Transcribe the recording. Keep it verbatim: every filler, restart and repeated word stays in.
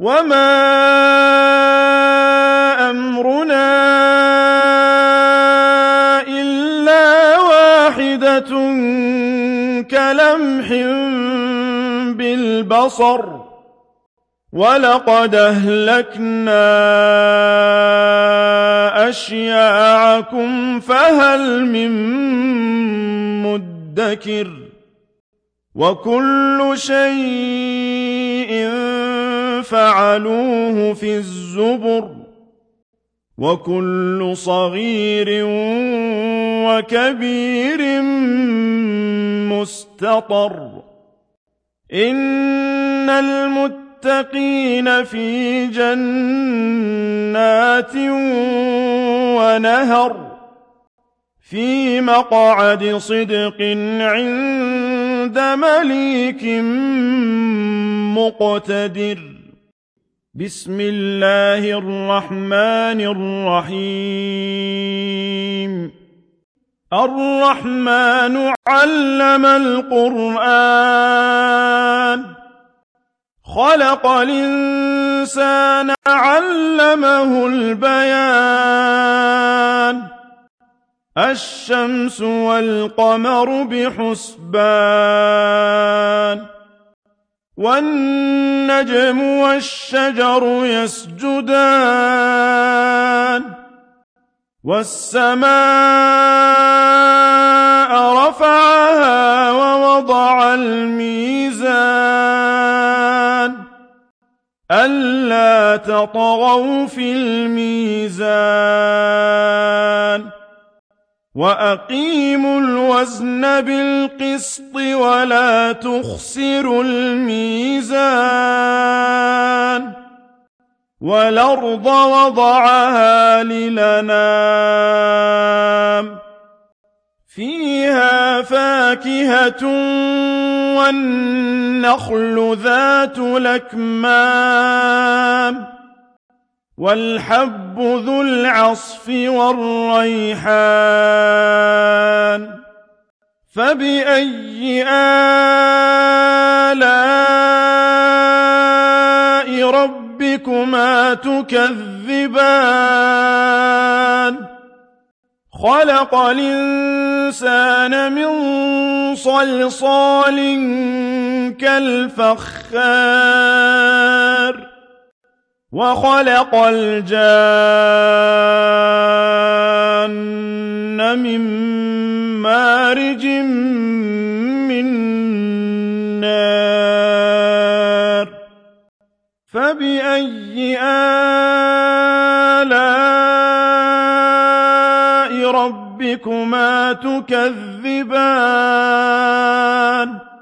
وَمَا أَمْرُنَا إِلَّا وَاحِدَةٌ كَلَمْحٍ بِالْبَصَرِ وَلَقَدْ أَهْلَكْنَا أَشْيَاعَكُمْ فَهَلْ مِن مُّدَّكِرٍ وَكُلُّ شَيْءٍ فَعَلُوهُ فِي الزُّبُرِ وَكُلُّ صَغِيرٍ وَكَبِيرٍ مُّسْتَطَرٌ إِنَّ الْمُتَّقِينَ فِي جَنَّاتٍ وَنَهَرٍ فِي مَقْعَدِ صِدْقٍ عِندَ مَلِيكٍ مُّقْتَدِرٍ بسم الله الرحمن الرحيم الرحمن علم القرآن خلق الإنسان علمه البيان الشمس والقمر بحسبان والنجم والشجر يسجدان والسماء رفعها ووضع الميزان ألا تطغوا في الميزان وأقيموا الوزن بالقسط ولا تخسروا الميزان والأرض وضعها للأنام فيها فاكهة والنخل ذات الأكمام والحب ذو العصف والريحان فبأي آلاء ربكما تكذبان خلق الإنسان من صلصال كالفخار وخلق الجان من مارج من نار فبأي آلاء ربكما تكذبان